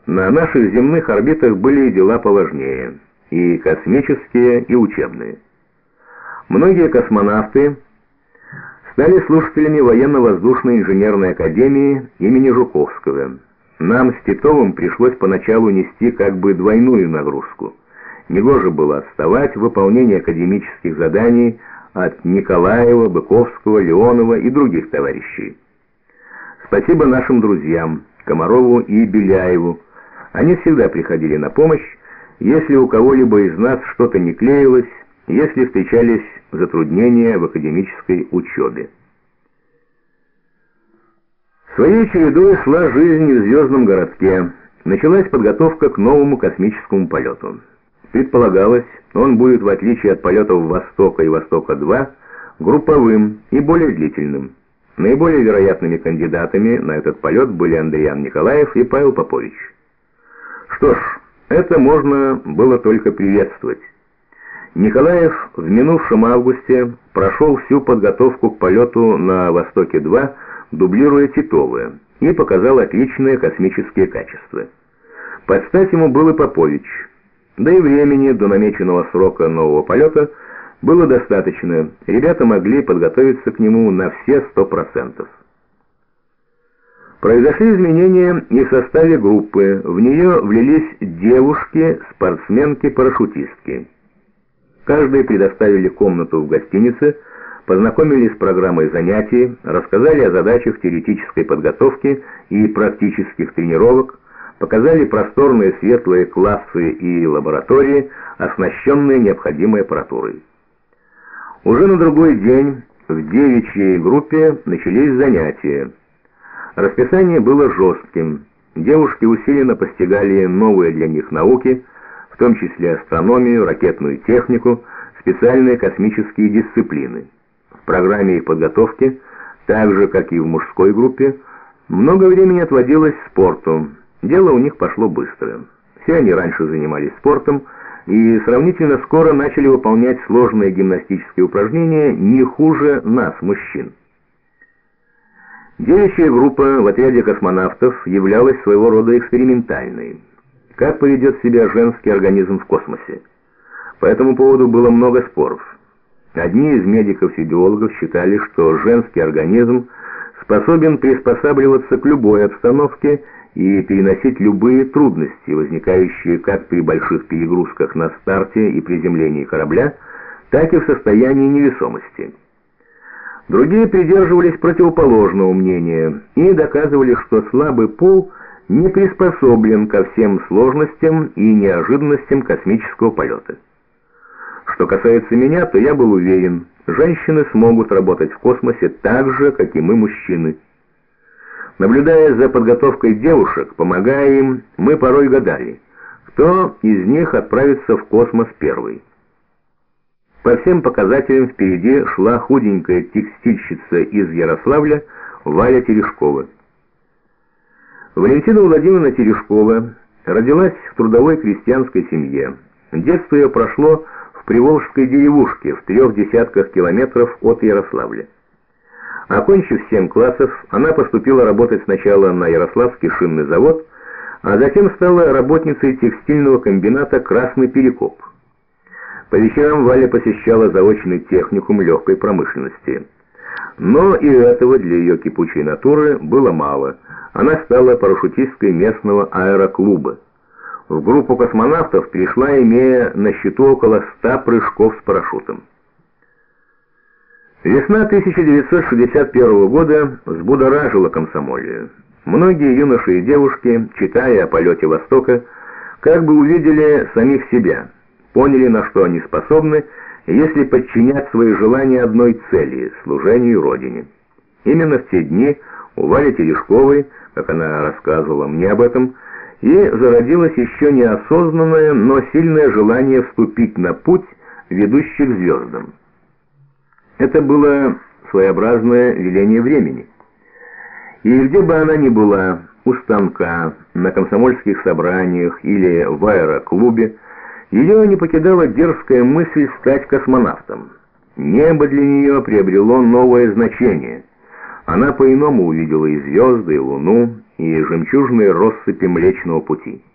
На наших земных орбитах были дела поважнее, и космические, и учебные. Многие космонавты стали слушателями военно-воздушной инженерной академии имени Жуковского. Нам с Титовым пришлось поначалу нести как бы двойную нагрузку. Негоже было отставать в выполнении академических заданий от Николаева, Быковского, Леонова и других товарищей. Спасибо нашим друзьям, Комарову и Беляеву. Они всегда приходили на помощь, если у кого-либо из нас что-то не клеилось, если встречались затруднения в академической учебе. Своей чередой шла жизнь в звездном городке. Началась подготовка к новому космическому полету. Предполагалось, он будет, в отличие от полетов «Востока» и «Востока-2», групповым и более длительным. Наиболее вероятными кандидатами на этот полет были Андриан Николаев и Павел Попович. Что ж, это можно было только приветствовать. Николаев в минувшем августе прошел всю подготовку к полету на «Востоке-2», дублируя Титова, и показал отличные космические качества. Под стать ему был и Попович. Да и времени до намеченного срока нового полета было достаточно, ребята могли подготовиться к нему на все 100%. Произошли изменения и в составе группы, в нее влились девушки, спортсменки-парашютистки. Каждой предоставили комнату в гостинице, познакомились с программой занятий, рассказали о задачах теоретической подготовки и практических тренировок, показали просторные светлые классы и лаборатории, оснащенные необходимой аппаратурой. Уже на другой день в девичьей группе начались занятия. Расписание было жестким. Девушки усиленно постигали новые для них науки, в том числе астрономию, ракетную технику, специальные космические дисциплины. В программе их подготовки, так же как и в мужской группе, много времени отводилось спорту. Дело у них пошло быстро. Все они раньше занимались спортом и сравнительно скоро начали выполнять сложные гимнастические упражнения не хуже нас, мужчин. Девичья группа в отряде космонавтов являлась своего рода экспериментальной. Как поведет себя женский организм в космосе? По этому поводу было много споров. Одни из медиков и биологов считали, что женский организм способен приспосабливаться к любой обстановке и переносить любые трудности, возникающие как при больших перегрузках на старте и приземлении корабля, так и в состоянии невесомости. Другие придерживались противоположного мнения и доказывали, что слабый пол не приспособлен ко всем сложностям и неожиданностям космического полета. Что касается меня, то я был уверен, женщины смогут работать в космосе так же, как и мы, мужчины. Наблюдая за подготовкой девушек, помогая им, мы порой гадали, кто из них отправится в космос первый. По всем показателям впереди шла худенькая текстильщица из Ярославля Валя Терешкова. Валентина Владимировна Терешкова родилась в трудовой крестьянской семье. Детство ее прошло в приволжской деревушке в 3 десятках километров от Ярославля. Окончив 7 классов, она поступила работать сначала на Ярославский шинный завод, а затем стала работницей текстильного комбината «Красный Перекоп». По вечерам Валя посещала заочный техникум легкой промышленности. Но и этого для ее кипучей натуры было мало. Она стала парашютисткой местного аэроклуба. В группу космонавтов пришла, имея на счету около 100 прыжков с парашютом. Весна 1961 года взбудоражила комсомолию. Многие юноши и девушки, читая о полете Востока, как бы увидели самих себя, поняли, на что они способны, если подчинять свои желания одной цели – служению Родине. Именно в те дни у Вали Терешковой, как она рассказывала мне об этом, и зародилось еще неосознанное, но сильное желание вступить на путь, ведущий к звездам. Это было своеобразное веление времени. И где бы она ни была, у станка, на комсомольских собраниях или в аэроклубе, ее не покидала дерзкая мысль стать космонавтом. Небо для нее приобрело новое значение. Она по-иному увидела и звезды, и луну, и жемчужные россыпи Млечного Пути.